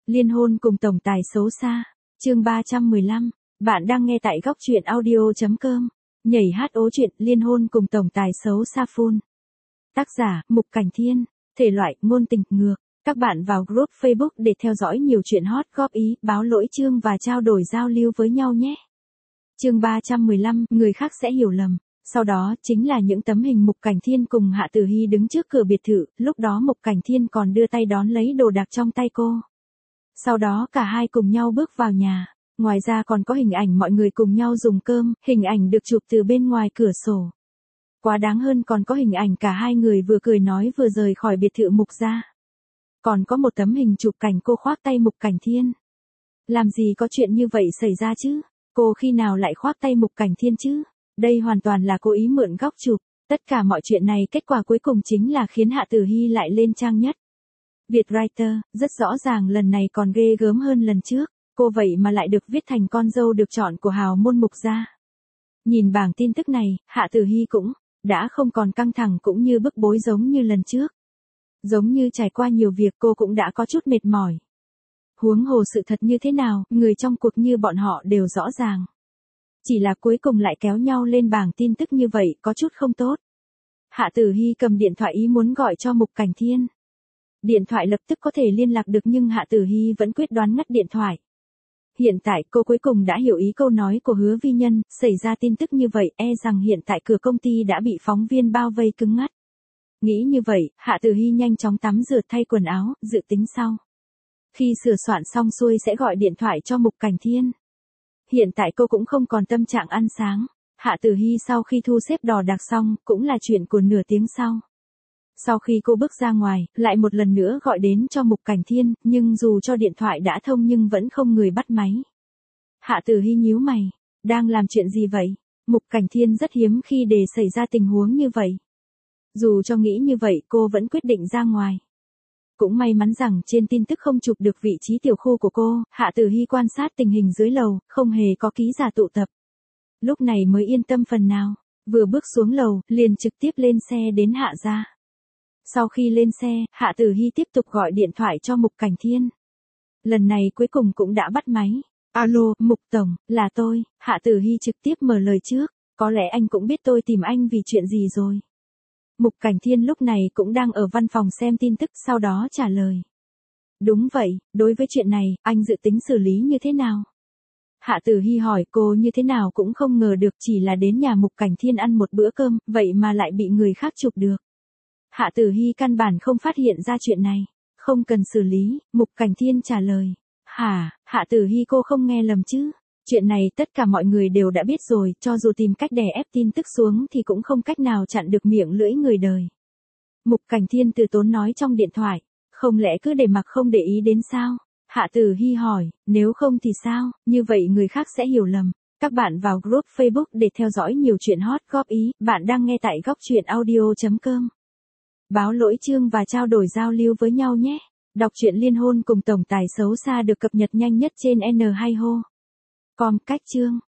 Liên hôn cùng tổng tài xấu xa. Chương 315. Bạn đang nghe tại góc truyện audio.com. Nhảy hát ố chuyện liên hôn cùng tổng tài xấu xa full. Tác giả: Mục Cảnh Thiên. Thể loại: ngôn tình ngược. Các bạn vào group Facebook để theo dõi nhiều chuyện hot, góp ý, báo lỗi chương và trao đổi giao lưu với nhau nhé. Chương 315. Người khác sẽ hiểu lầm. Sau đó chính là những tấm hình Mục Cảnh Thiên cùng Hạ Tử Hy đứng trước cửa biệt thự, lúc đó Mục Cảnh Thiên còn đưa tay đón lấy đồ đạc trong tay cô. Sau đó cả hai cùng nhau bước vào nhà. Ngoài ra còn có hình ảnh mọi người cùng nhau dùng cơm, hình ảnh được chụp từ bên ngoài cửa sổ. Quá đáng hơn còn có hình ảnh cả hai người vừa cười nói vừa rời khỏi biệt thự Mục gia. Còn có một tấm hình chụp cảnh cô khoác tay Mục Cảnh Thiên. Làm gì có chuyện như vậy xảy ra chứ? Cô khi nào lại khoác tay Mục Cảnh Thiên chứ? Đây hoàn toàn là cố ý mượn góc chụp. Tất cả mọi chuyện này kết quả cuối cùng chính là khiến Hạ Tử Hy lại lên trang nhất. Vietwriter, rất rõ ràng lần này còn ghê gớm hơn lần trước, cô vậy mà lại được viết thành con dâu được chọn của hào môn Mục gia. Nhìn bảng tin tức này, Hạ Tử Hy cũng đã không còn căng thẳng cũng như bức bối giống như lần trước. Giống như trải qua nhiều việc cô cũng đã có chút mệt mỏi. Huống hồ sự thật như thế nào, người trong cuộc như bọn họ đều rõ ràng. Chỉ là cuối cùng lại kéo nhau lên bảng tin tức như vậy có chút không tốt. Hạ Tử Hy cầm điện thoại ý muốn gọi cho Mục Cảnh Thiên. Điện thoại lập tức có thể liên lạc được nhưng Hạ Tử Hy vẫn quyết đoán ngắt điện thoại. Hiện tại cô cuối cùng đã hiểu ý câu nói của Hứa Vi Nhân, xảy ra tin tức như vậy e rằng hiện tại cửa công ty đã bị phóng viên bao vây cứng ngắt. Nghĩ như vậy, Hạ Tử Hy nhanh chóng tắm rửa thay quần áo, dự tính sau. Khi sửa soạn xong xuôi sẽ gọi điện thoại cho Mục Cảnh Thiên. Hiện tại cô cũng không còn tâm trạng ăn sáng. Hạ Tử Hy sau khi thu xếp đò đạc xong, cũng là chuyện của nửa tiếng sau. Sau khi cô bước ra ngoài, lại một lần nữa gọi đến cho Mục Cảnh Thiên, nhưng dù cho điện thoại đã thông nhưng vẫn không người bắt máy. Hạ Tử Hy nhíu mày, đang làm chuyện gì vậy? Mục Cảnh Thiên rất hiếm khi để xảy ra tình huống như vậy. Dù cho nghĩ như vậy cô vẫn quyết định ra ngoài. Cũng may mắn rằng trên tin tức không chụp được vị trí tiểu khu của cô, Hạ Tử Hy quan sát tình hình dưới lầu, không hề có ký giả tụ tập. Lúc này mới yên tâm phần nào, vừa bước xuống lầu, liền trực tiếp lên xe đến Hạ gia. Sau khi lên xe, Hạ Tử Hy tiếp tục gọi điện thoại cho Mục Cảnh Thiên. Lần này cuối cùng cũng đã bắt máy. Alo, Mục Tổng, là tôi. Hạ Tử Hy trực tiếp mở lời trước. Có lẽ anh cũng biết tôi tìm anh vì chuyện gì rồi. Mục Cảnh Thiên lúc này cũng đang ở văn phòng xem tin tức, sau đó trả lời. Đúng vậy, đối với chuyện này, anh dự tính xử lý như thế nào? Hạ Tử Hy hỏi cô như thế nào cũng không ngờ được, chỉ là đến nhà Mục Cảnh Thiên ăn một bữa cơm, vậy mà lại bị người khác chụp được. Hạ Tử Hy căn bản không phát hiện ra chuyện này. Không cần xử lý, Mục Cảnh Thiên trả lời. Hả, Hạ Tử Hy cô không nghe lầm chứ? Chuyện này tất cả mọi người đều đã biết rồi, cho dù tìm cách đè ép tin tức xuống thì cũng không cách nào chặn được miệng lưỡi người đời. Mục Cảnh Thiên từ tốn nói trong điện thoại. Không lẽ cứ để mặc không để ý đến sao? Hạ Tử Hy hỏi, nếu không thì sao, như vậy người khác sẽ hiểu lầm. Các bạn vào group Facebook để theo dõi nhiều chuyện hot, góp ý, bạn đang nghe tại góc truyện audio.com. Báo lỗi chương và trao đổi giao lưu với nhau nhé. Đọc truyện liên hôn cùng tổng tài xấu xa được cập nhật nhanh nhất trên N2ho.com. Cách chương.